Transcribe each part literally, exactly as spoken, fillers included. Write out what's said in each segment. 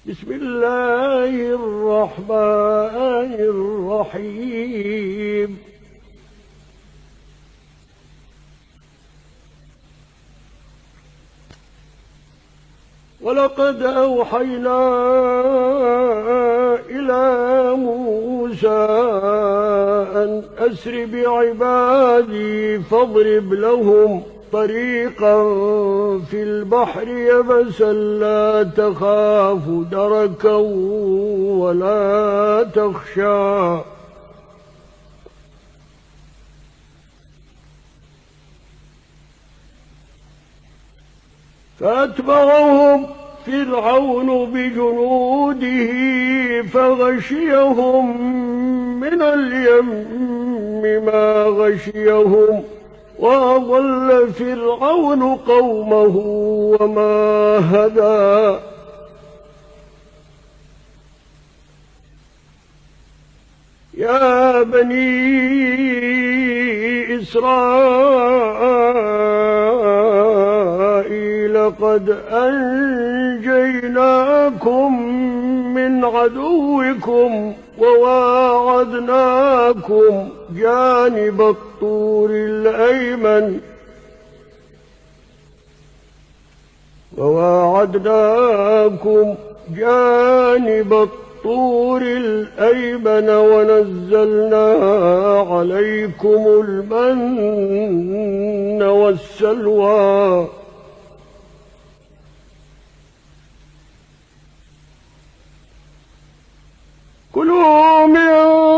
بسم الله الرحمن الرحيم. ولقد أوحينا إلى موسى أن أسر بعبادي فاضرب لهم طريقا في البحر يبسا لا تخاف دركا ولا تخشى فأتبعهم فرعون بجنوده فغشيهم من اليم ما غشيهم وأضل فرعون قومه وما هدى. يا بني إسرائيل قد أنجيناكم من عدوكم وواعدناكم جانب الطور الأيمن وواعدناكم جانب الطور الأيمن ونزلنا عليكم المن والسلوى كلوا من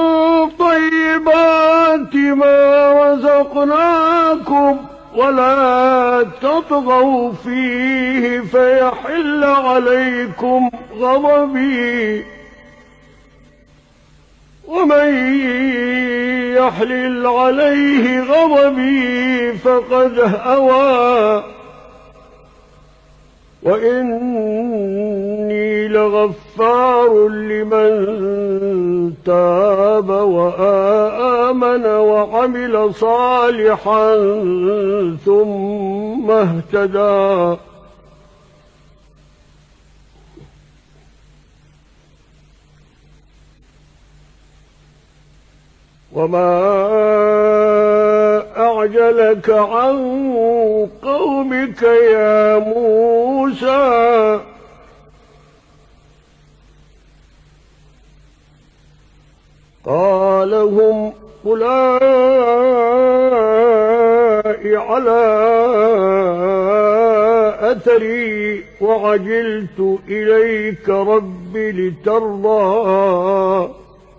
طيبات ما رزقناكم ولا تطغوا فيه فيحل عليكم غضبي ومن يحلل عليه غضبي فقد هوى وإني لغفار لمن تاب وآمن وعمل صالحا ثم اهتدى. وما أعجلك عن قومك يا موسى قال هم أولئك على أثري وعجلت إليك رب لترضى.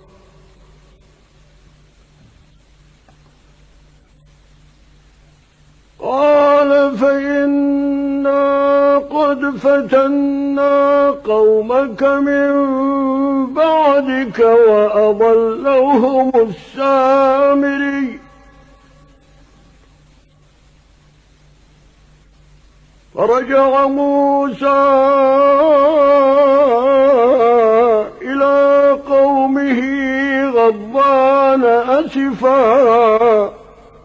قال فإنا قد فتنا قومك من بعدك وأضلوهم السامري فرجع موسى إلى قومه غضبان أسفا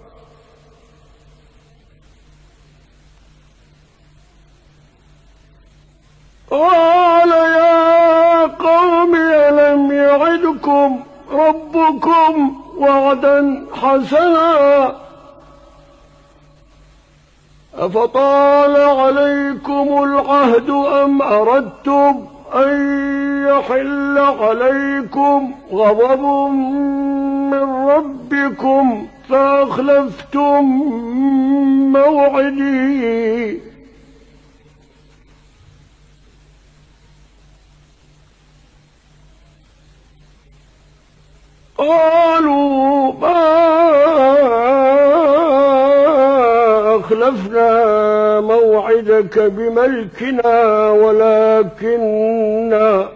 قال يا قوم ألم يعدكم ربكم وعدا حسنا أفطال عليكم العهد أم أردتم أن يحل عليكم غضب من ربكم فأخلفتم موعدي قالوا ما أخلفنا موعدك بملكنا ولكننا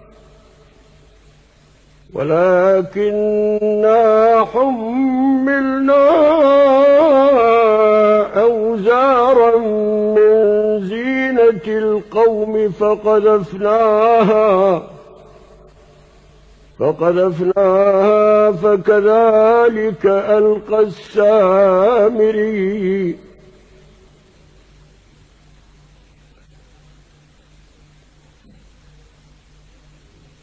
ولكننا حملنا أوزارا من زينة القوم فقذفناها فقذفناها فكذلك ألقى السامري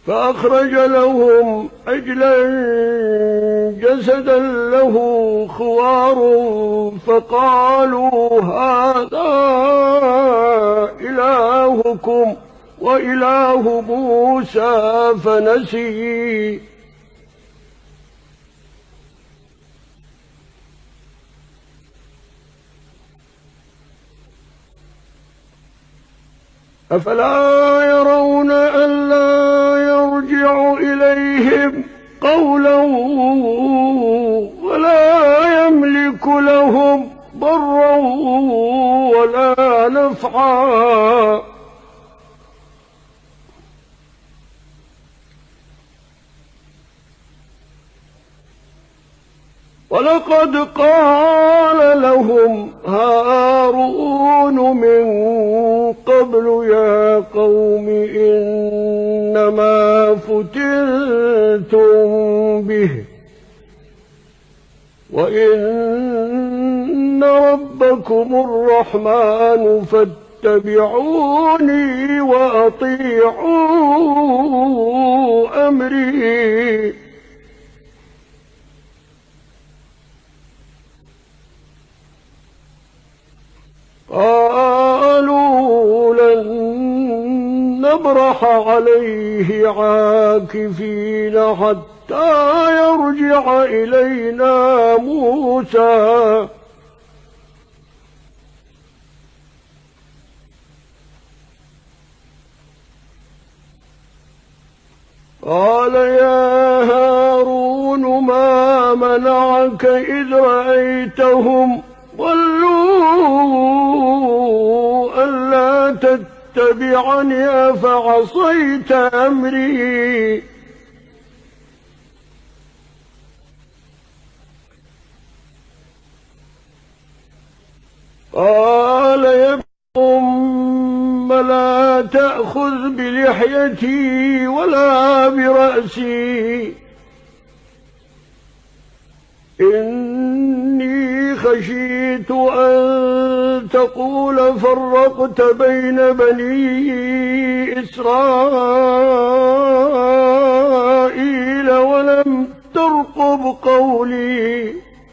فأخرج لهم عجلا جسدا له خوار فقالوا هذا إلهكم وإله موسى فنسي أفلا يرون ألا يرجع إليهم قولا ولا يملك لهم ضرا ولا نفعا ولقد قال لهم هارون من قبل يا قوم إنما فتنتم به وإن ربكم الرحمن فاتبعوني وأطيعوا أمري قالوا لن نبرح عليه عاكفين حتى يرجع إلينا موسى قال يا هارون ما منعك إذ رأيتهم ضلوا ألا تتبعني أفعصيت أمري قال يا ابن أم لا تأخذ بلحيتي ولا برأسي إني خشيت أن تقول فرقت بين بني إسرائيل ولم ترقب قولي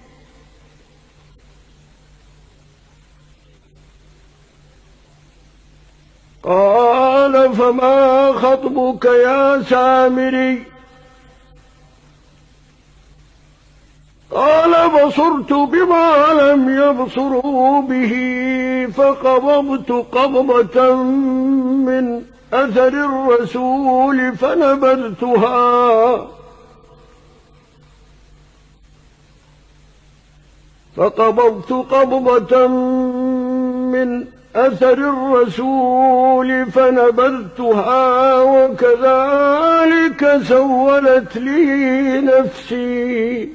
قال فما خطبك يا سامري قال بصرت بما لم يبصروا به فقبضت قبضة من أثر الرسول فنبذتها فقبضت قبضة من أثر الرسول فنبذتها وكذلك سولت لي نفسي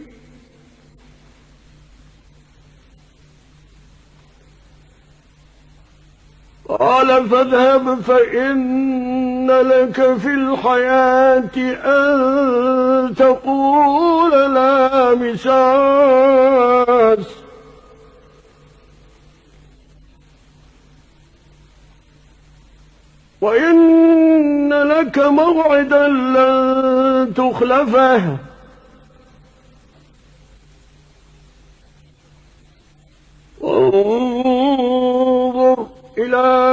قال فاذهب فإن لك في الحياة أن تقول لا مساس وإن لك موعدا لن تخلفه وانظر إلى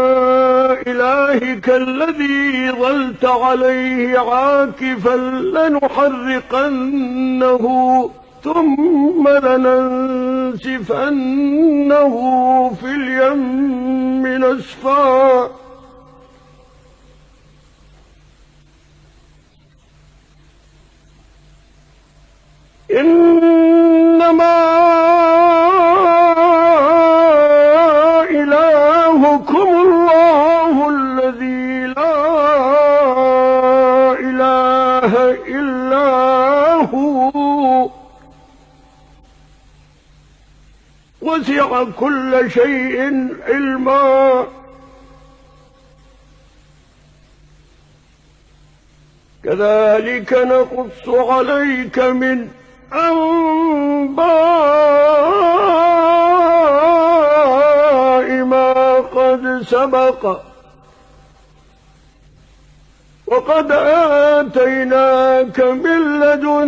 إلهك الذي ظلت عليه عاكفا لنحرقنه ثم لننسفنه في اليم نسفا إنما إلهكم الله الذي لا إله إلا هو وسع كل شيء علما كذلك نقص عليك من أنباء ما قد سبق وقد آتيناك من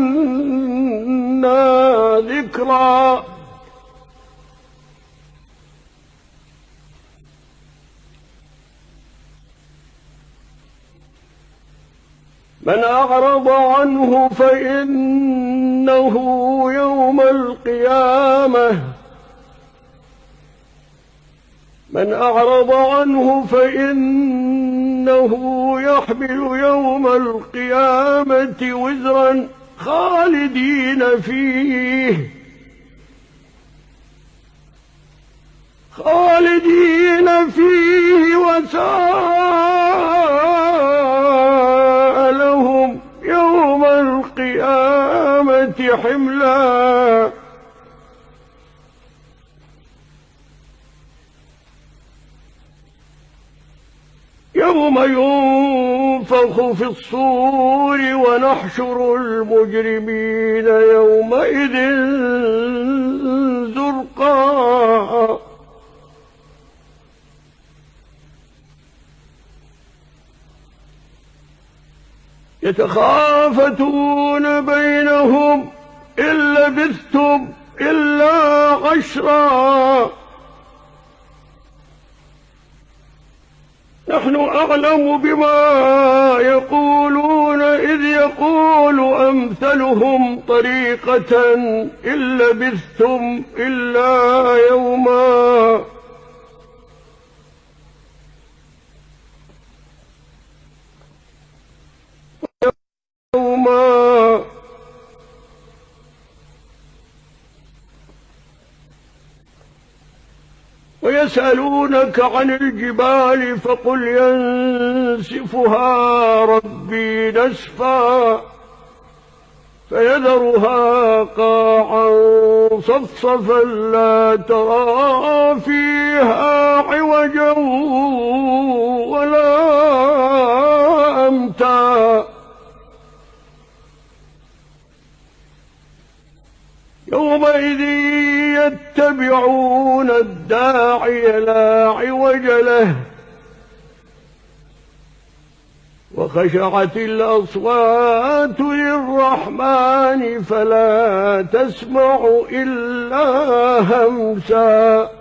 لدنا ذكرا من أعرض عنه فإنه يوم القيامة من أعرض عنه فإنه يحمل يوم القيامة وزرا خالدين فيه خالدين فيه وساء لهم يوم القيامة حملا يوم ينفخ في الصور ونحشر المجرمين يومئذ زرقا يتخافتون بينهم إن لبثتم إلا عشرا نحن أعلم بما يقولون إذ يقول أمثلهم طريقة إن لبثتم إلا يوما يوما ويسألونك عن الجبال فقل ينسفها ربي نسفا فيذرها قاعا صفصفا لا ترى فيها عوجا ولا أمتا يومئذ يتبعون الداعي لا عوج له وخشعت الأصوات للرحمن فلا تسمع إلا همسا